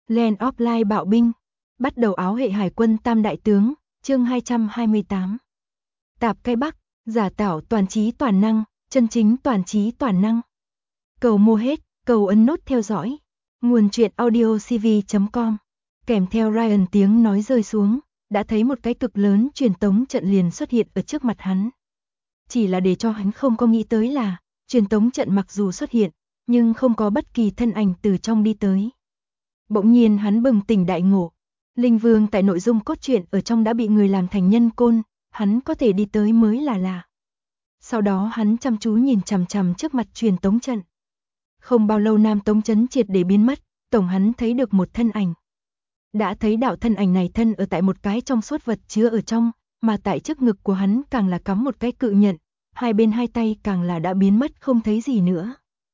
Land of Light bạo binh, bắt đầu áo hệ hải quân tam đại tướng, chương 228. Tạp cái Bắc, giả tạo toàn trí toàn năng, chân chính toàn trí toàn năng. Cầu mua hết, cầu ấn nút theo dõi. Nguồn truyện audiocv.com. Kèm theo Ryan tiếng nói rơi xuống, đã thấy một cái cực lớn truyền tống trận liền xuất hiện ở trước mặt hắn. Chỉ là để cho hắn không có nghĩ tới là, truyền tống trận mặc dù xuất hiện, nhưng không có bất kỳ thân ảnh từ trong đi tới. Bỗng nhiên hắn bừng tỉnh đại ngộ. Linh Vương tại nội dung cốt truyện ở trong đã bị người làm thành nhân côn, hắn có thể đi tới mới là lạ. Sau đó hắn chăm chú nhìn chằm chằm trước mặt truyền tống trận. Không bao lâu Nam Tống Trấn triệt để biến mất, tổng hắn thấy được một thân ảnh. Đã thấy đạo thân ảnh này thân ở tại một cái trong suốt vật chứa ở trong, mà tại trước ngực của hắn càng là cắm một cái cự nhận, hai bên hai tay càng là đã biến mất không thấy gì nữa.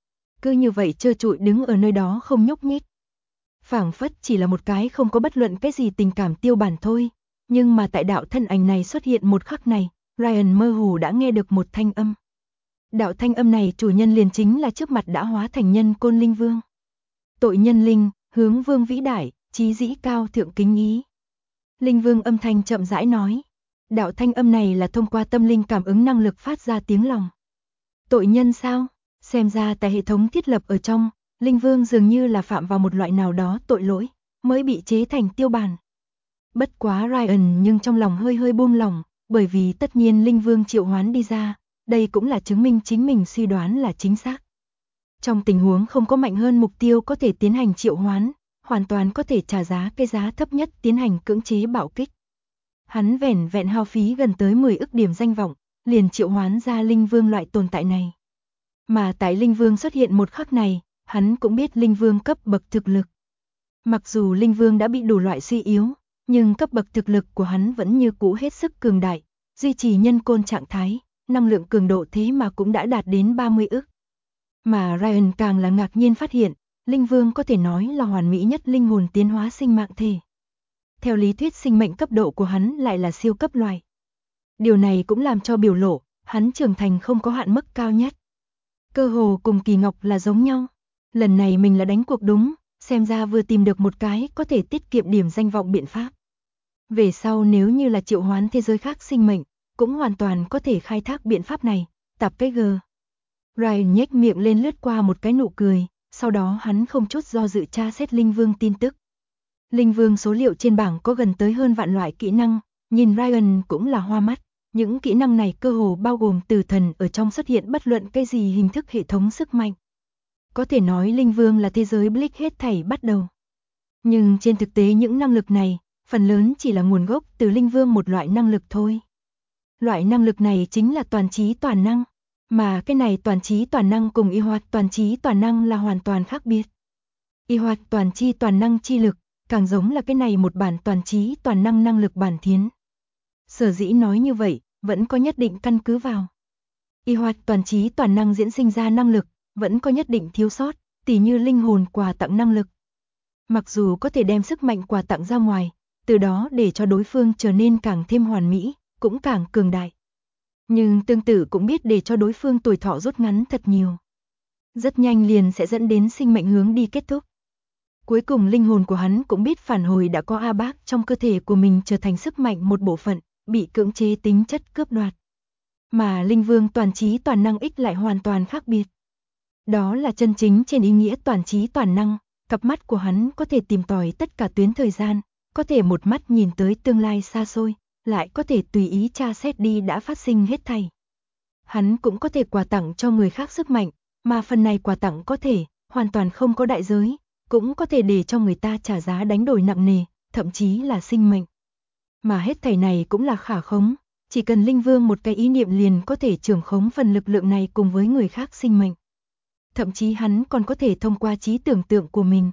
Cứ như vậy trơ trụi đứng ở nơi đó không nhúc nhích. Phảng phất chỉ là một cái không có bất luận cái gì tình cảm tiêu bản thôi, nhưng mà tại đạo thân ảnh này xuất hiện một khắc này, Ryan mơ hồ đã nghe được một thanh âm. Đạo thanh âm này chủ nhân liền chính là trước mặt đã hóa thành nhân côn Linh Vương. Tội nhân linh, hướng vương vĩ đại, chí dĩ cao thượng kính ý. Linh Vương âm thanh chậm rãi nói. Đạo thanh âm này là thông qua tâm linh cảm ứng năng lực phát ra tiếng lòng. Tội nhân sao? Xem ra tại hệ thống thiết lập ở trong, Linh Vương dường như là phạm vào một loại nào đó tội lỗi, mới bị chế thành tiêu bản. Bất quá Ryan nhưng trong lòng hơi hơi buông lỏng, bởi vì tất nhiên Linh Vương triệu hoán đi ra, đây cũng là chứng minh chính mình suy đoán là chính xác. Trong tình huống không có mạnh hơn mục tiêu có thể tiến hành triệu hoán, hoàn toàn có thể trả giá cái giá thấp nhất tiến hành cưỡng chế bạo kích. Hắn vẻn vẹn hao phí gần tới 10 ức điểm danh vọng, liền triệu hoán ra Linh Vương loại tồn tại này. Mà tại Linh Vương xuất hiện một khắc này, hắn cũng biết Linh Vương cấp bậc thực lực. Mặc dù Linh Vương đã bị đủ loại suy yếu, nhưng cấp bậc thực lực của hắn vẫn như cũ hết sức cường đại, duy trì nhân côn trạng thái, năng lượng cường độ thế mà cũng đã đạt đến 30 ức. Mà Ryan càng là ngạc nhiên phát hiện, Linh Vương có thể nói là hoàn mỹ nhất linh hồn tiến hóa sinh mạng thể. Theo lý thuyết sinh mệnh cấp độ của hắn lại là siêu cấp loài. Điều này cũng làm cho biểu lộ, hắn trưởng thành không có hạn mức cao nhất. Cơ hồ cùng Kỳ Ngọc là giống nhau. Lần này mình là đánh cuộc đúng, xem ra vừa tìm được một cái có thể tiết kiệm điểm danh vọng biện pháp. Về sau nếu như là triệu hoán thế giới khác sinh mệnh, cũng hoàn toàn có thể khai thác biện pháp này, tạp cái G. Ryan nhếch miệng lên lướt qua một cái nụ cười, sau đó hắn không chút do dự tra xét Linh Vương tin tức. Linh Vương số liệu trên bảng có gần tới hơn vạn loại kỹ năng, nhìn Ryan cũng là hoa mắt. Những kỹ năng này cơ hồ bao gồm từ thần ở trong xuất hiện bất luận cái gì hình thức hệ thống sức mạnh. Có thể nói Linh Vương là thế giới Blitz hết thảy bắt đầu. Nhưng trên thực tế những năng lực này, phần lớn chỉ là nguồn gốc từ Linh Vương một loại năng lực thôi. Loại năng lực này chính là toàn trí toàn năng, mà cái này toàn trí toàn năng cùng y hoạt toàn trí toàn năng là hoàn toàn khác biệt. Y hoạt toàn chi toàn năng chi lực, càng giống là cái này một bản toàn trí toàn năng năng lực bản thiến. Sở dĩ nói như vậy, vẫn có nhất định căn cứ vào. Y hoạt toàn trí toàn năng diễn sinh ra năng lực, vẫn có nhất định thiếu sót, tỉ như linh hồn quà tặng năng lực. Mặc dù có thể đem sức mạnh quà tặng ra ngoài, từ đó để cho đối phương trở nên càng thêm hoàn mỹ, cũng càng cường đại. Nhưng tương tự cũng biết để cho đối phương tuổi thọ rút ngắn thật nhiều. Rất nhanh liền sẽ dẫn đến sinh mệnh hướng đi kết thúc. Cuối cùng linh hồn của hắn cũng biết phản hồi đã có A Bác trong cơ thể của mình trở thành sức mạnh một bộ phận, bị cưỡng chế tính chất cướp đoạt. Mà Linh Vương toàn trí toàn năng ích lại hoàn toàn khác biệt. Đó là chân chính trên ý nghĩa toàn trí toàn năng, cặp mắt của hắn có thể tìm tòi tất cả tuyến thời gian, có thể một mắt nhìn tới tương lai xa xôi, lại có thể tùy ý tra xét đi đã phát sinh hết thảy. Hắn cũng có thể quà tặng cho người khác sức mạnh, mà phần này quà tặng có thể hoàn toàn không có đại giới, cũng có thể để cho người ta trả giá đánh đổi nặng nề, thậm chí là sinh mệnh. Mà hết thảy này cũng là khả khống, chỉ cần Linh Vương một cái ý niệm liền có thể trưởng khống phần lực lượng này cùng với người khác sinh mệnh. Thậm chí hắn còn có thể thông qua trí tưởng tượng của mình,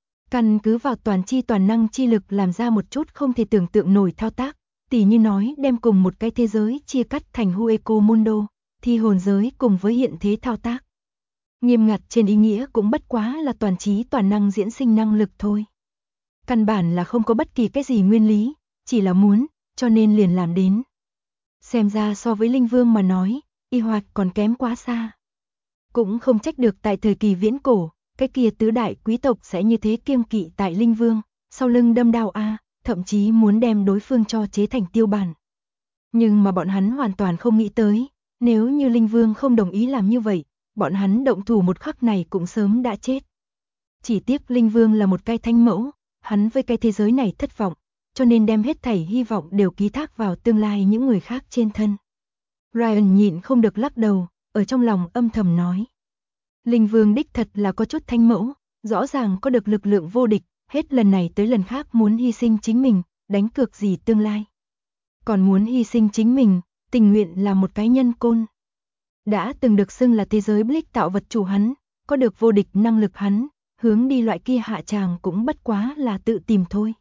căn cứ vào toàn chi toàn năng chi lực làm ra một chút không thể tưởng tượng nổi thao tác, tỉ như nói đem cùng một cái thế giới chia cắt thành Hueco Mundo, thi hồn giới cùng với hiện thế thao tác. Nghiêm ngặt trên ý nghĩa cũng bất quá là toàn trí toàn năng diễn sinh năng lực thôi. Căn bản là không có bất kỳ cái gì nguyên lý, chỉ là muốn, cho nên liền làm đến. Xem ra so với Linh Vương mà nói, y hoạt còn kém quá xa. Cũng không trách được tại thời kỳ viễn cổ, cái kia tứ đại quý tộc sẽ như thế kiêng kỵ tại Linh Vương, sau lưng đâm đao thậm chí muốn đem đối phương cho chế thành tiêu bản. Nhưng mà bọn hắn hoàn toàn không nghĩ tới, nếu như Linh Vương không đồng ý làm như vậy, bọn hắn động thủ một khắc này cũng sớm đã chết. Chỉ tiếc Linh Vương là một cái thánh mẫu, hắn với cái thế giới này thất vọng, cho nên đem hết thảy hy vọng đều ký thác vào tương lai những người khác trên thân. Ryan nhịn không được lắc đầu, ở trong lòng âm thầm nói. Linh Vương đích thật là có chút thánh mẫu, rõ ràng có được lực lượng vô địch, hết lần này tới lần khác muốn hy sinh chính mình, đánh cược gì tương lai. Còn muốn hy sinh chính mình, tình nguyện là một cái nhân côn. Đã từng được xưng là thế giới Blitz tạo vật chủ hắn, có được vô địch năng lực hắn, hướng đi loại kia hạ tràng cũng bất quá là tự tìm thôi.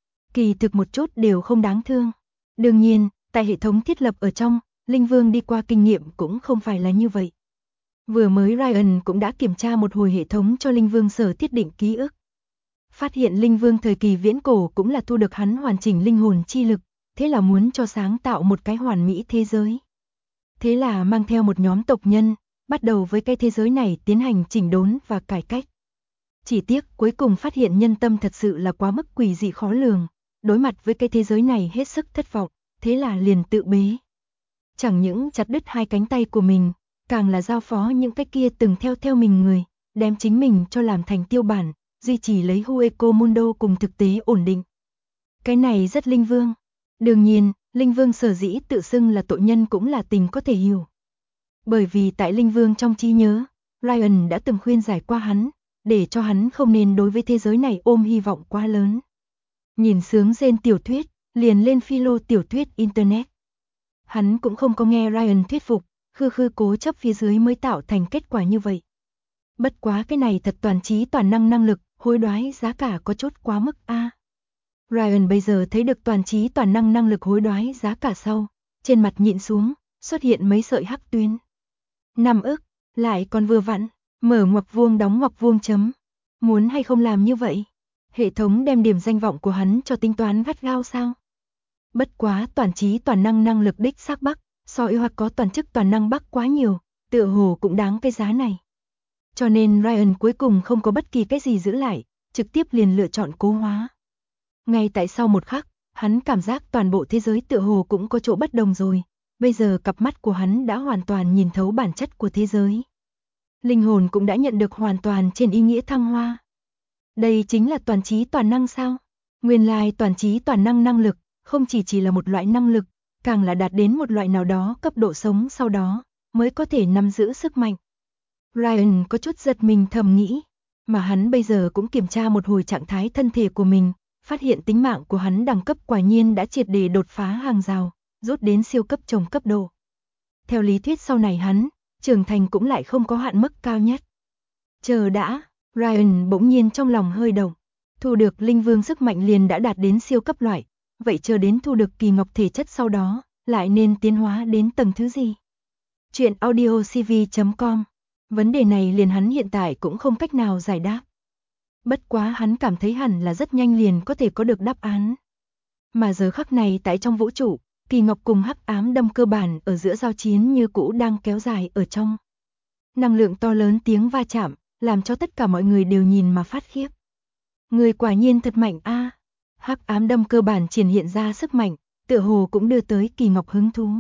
Kỳ thực một chút đều không đáng thương. Đương nhiên, tại hệ thống thiết lập ở trong, Linh Vương đi qua kinh nghiệm cũng không phải là như vậy. Vừa mới Ryan cũng đã kiểm tra một hồi hệ thống cho Linh Vương sở thiết định ký ức. Phát hiện Linh Vương thời kỳ viễn cổ cũng là thu được hắn hoàn chỉnh linh hồn chi lực, thế là muốn cho sáng tạo một cái hoàn mỹ thế giới. Thế là mang theo một nhóm tộc nhân, bắt đầu với cái thế giới này tiến hành chỉnh đốn và cải cách. Chỉ tiếc cuối cùng phát hiện nhân tâm thật sự là quá mức quỷ dị khó lường, đối mặt với cái thế giới này hết sức thất vọng, thế là liền tự bế. Chẳng những chặt đứt hai cánh tay của mình, càng là giao phó những cái kia từng theo mình người, đem chính mình cho làm thành tiêu bản, duy trì lấy Hueco Mundo cùng thực tế ổn định. Cái này rất Linh Vương. Đương nhiên, Linh Vương sở dĩ tự xưng là tội nhân cũng là tình có thể hiểu. Bởi vì tại Linh Vương trong trí nhớ, Ryan đã từng khuyên giải qua hắn, để cho hắn không nên đối với thế giới này ôm hy vọng quá lớn. Nhìn sướng rên tiểu thuyết, liền lên philo tiểu thuyết Internet. Hắn cũng không có nghe Ryan thuyết phục, khư cố chấp phía dưới mới tạo thành kết quả như vậy. Bất quá cái này thật toàn trí toàn năng năng lực, hối đoái giá cả có chút quá mức Ryan bây giờ thấy được toàn trí toàn năng năng lực hối đoái giá cả sau, trên mặt nhịn xuống, xuất hiện mấy sợi hắc tuyến. 5 ức, lại còn vừa vặn, mở ngoặc vuông đóng ngoặc vuông chấm. Muốn hay không làm như vậy? Hệ thống đem điểm danh vọng của hắn cho tính toán gắt gao sao? Bất quá toàn trí toàn năng năng lực đích xác Bắc, so yêu hoặc có toàn chức toàn năng Bắc quá nhiều, tựa hồ cũng đáng cái giá này. Cho nên Ryan cuối cùng không có bất kỳ cái gì giữ lại, trực tiếp liền lựa chọn cố hóa. Ngay tại sau một khắc, hắn cảm giác toàn bộ thế giới tựa hồ cũng có chỗ bất đồng rồi, bây giờ cặp mắt của hắn đã hoàn toàn nhìn thấu bản chất của thế giới. Linh hồn cũng đã nhận được hoàn toàn trên ý nghĩa thăng hoa. Đây chính là toàn trí toàn năng sao? Nguyên lai toàn trí toàn năng năng lực, không chỉ là một loại năng lực, càng là đạt đến một loại nào đó cấp độ sống sau đó, mới có thể nắm giữ sức mạnh. Ryan có chút giật mình thầm nghĩ, mà hắn bây giờ cũng kiểm tra một hồi trạng thái thân thể của mình, phát hiện tính mạng của hắn đẳng cấp quả nhiên đã triệt để đột phá hàng rào, rút đến siêu cấp chồng cấp độ. Theo lý thuyết sau này hắn, trưởng thành cũng lại không có hạn mức cao nhất. Chờ đã, Ryan bỗng nhiên trong lòng hơi động, thu được Linh Vương sức mạnh liền đã đạt đến siêu cấp loại, vậy chờ đến thu được kỳ ngọc thể chất sau đó, lại nên tiến hóa đến tầng thứ gì? Chuyện audiocv.com. Vấn đề này liền hắn hiện tại cũng không cách nào giải đáp. Bất quá hắn cảm thấy hẳn là rất nhanh liền có thể có được đáp án. Mà giờ khắc này tại trong vũ trụ, kỳ ngọc cùng hắc ám đâm cơ bản ở giữa giao chiến như cũ đang kéo dài ở trong. Năng lượng to lớn tiếng va chạm, làm cho tất cả mọi người đều nhìn mà phát khiếp. Người quả nhiên thật mạnh Hắc ám đâm cơ bản triển hiện ra sức mạnh, tựa hồ cũng đưa tới kỳ ngọc hứng thú.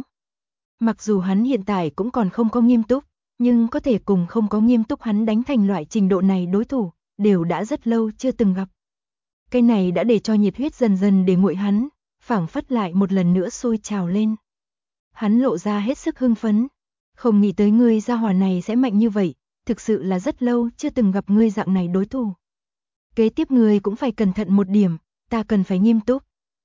Mặc dù hắn hiện tại cũng còn không có nghiêm túc, nhưng có thể cùng không có nghiêm túc hắn đánh thành loại trình độ này đối thủ, đều đã rất lâu chưa từng gặp. Cái này đã để cho nhiệt huyết dần dần để nguội hắn, phảng phất lại một lần nữa sôi trào lên. Hắn lộ ra hết sức hưng phấn, không nghĩ tới ngươi gia hỏa này sẽ mạnh như vậy, thực sự là rất lâu chưa từng gặp ngươi dạng này đối thủ. Kế tiếp ngươi cũng phải cẩn thận một điểm, ta cần phải nghiêm túc.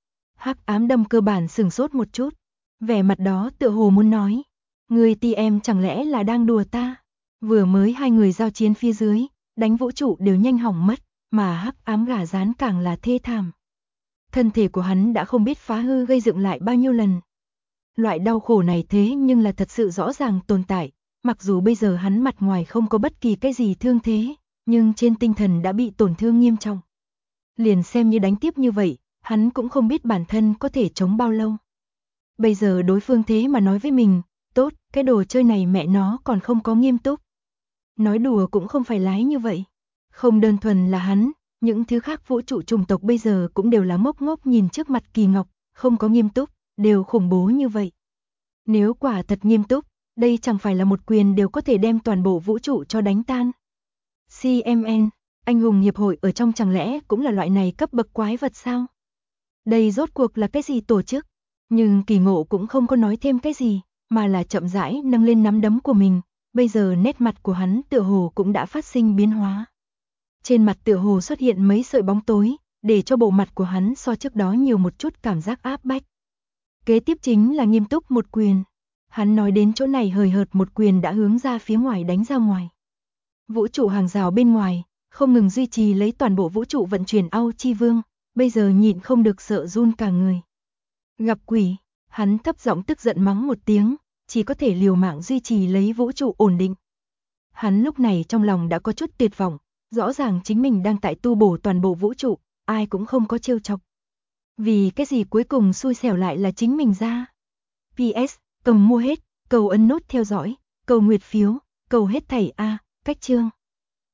Hắc ám đâm cơ bản sửng sốt một chút, vẻ mặt đó tựa hồ muốn nói, ngươi TM chẳng lẽ là đang đùa ta? Vừa mới hai người giao chiến phía dưới, đánh vũ trụ đều nhanh hỏng mất, mà hắc ám gà rán càng là thê thảm. Thân thể của hắn đã không biết phá hư gây dựng lại bao nhiêu lần. Loại đau khổ này thế nhưng là thật sự rõ ràng tồn tại, mặc dù bây giờ hắn mặt ngoài không có bất kỳ cái gì thương thế, nhưng trên tinh thần đã bị tổn thương nghiêm trọng. Liền xem như đánh tiếp như vậy, hắn cũng không biết bản thân có thể chống bao lâu. Bây giờ đối phương thế mà nói với mình, tốt, cái đồ chơi này mẹ nó còn không có nghiêm túc. Nói đùa cũng không phải lái như vậy. Không đơn thuần là hắn, những thứ khác vũ trụ chủng tộc bây giờ cũng đều là ngốc ngốc nhìn trước mặt Kỳ Ngọc, không có nghiêm túc, đều khủng bố như vậy. Nếu quả thật nghiêm túc, đây chẳng phải là một quyền đều có thể đem toàn bộ vũ trụ cho đánh tan. CMN, anh hùng hiệp hội ở trong chẳng lẽ cũng là loại này cấp bậc quái vật sao? Đây rốt cuộc là cái gì tổ chức? Nhưng Kỳ Ngộ cũng không có nói thêm cái gì, mà là chậm rãi nâng lên nắm đấm của mình, bây giờ nét mặt của hắn tựa hồ cũng đã phát sinh biến hóa. Trên mặt tựa hồ xuất hiện mấy sợi bóng tối, để cho bộ mặt của hắn so trước đó nhiều một chút cảm giác áp bách. Kế tiếp chính là nghiêm túc một quyền. Hắn nói đến chỗ này hời hợt một quyền đã hướng ra phía ngoài đánh ra ngoài. Vũ trụ hàng rào bên ngoài, không ngừng duy trì lấy toàn bộ vũ trụ vận chuyển Ao Chi Vương, bây giờ nhịn không được sợ run cả người. Gặp quỷ, hắn thấp giọng tức giận mắng một tiếng, chỉ có thể liều mạng duy trì lấy vũ trụ ổn định. Hắn lúc này trong lòng đã có chút tuyệt vọng, rõ ràng chính mình đang tại tu bổ toàn bộ vũ trụ, ai cũng không có trêu chọc. Vì cái gì cuối cùng xui xẻo lại là chính mình ra. PS, cầm mua hết, cầu ấn nút theo dõi, cầu nguyệt phiếu, cầu hết thảy A, cách chương.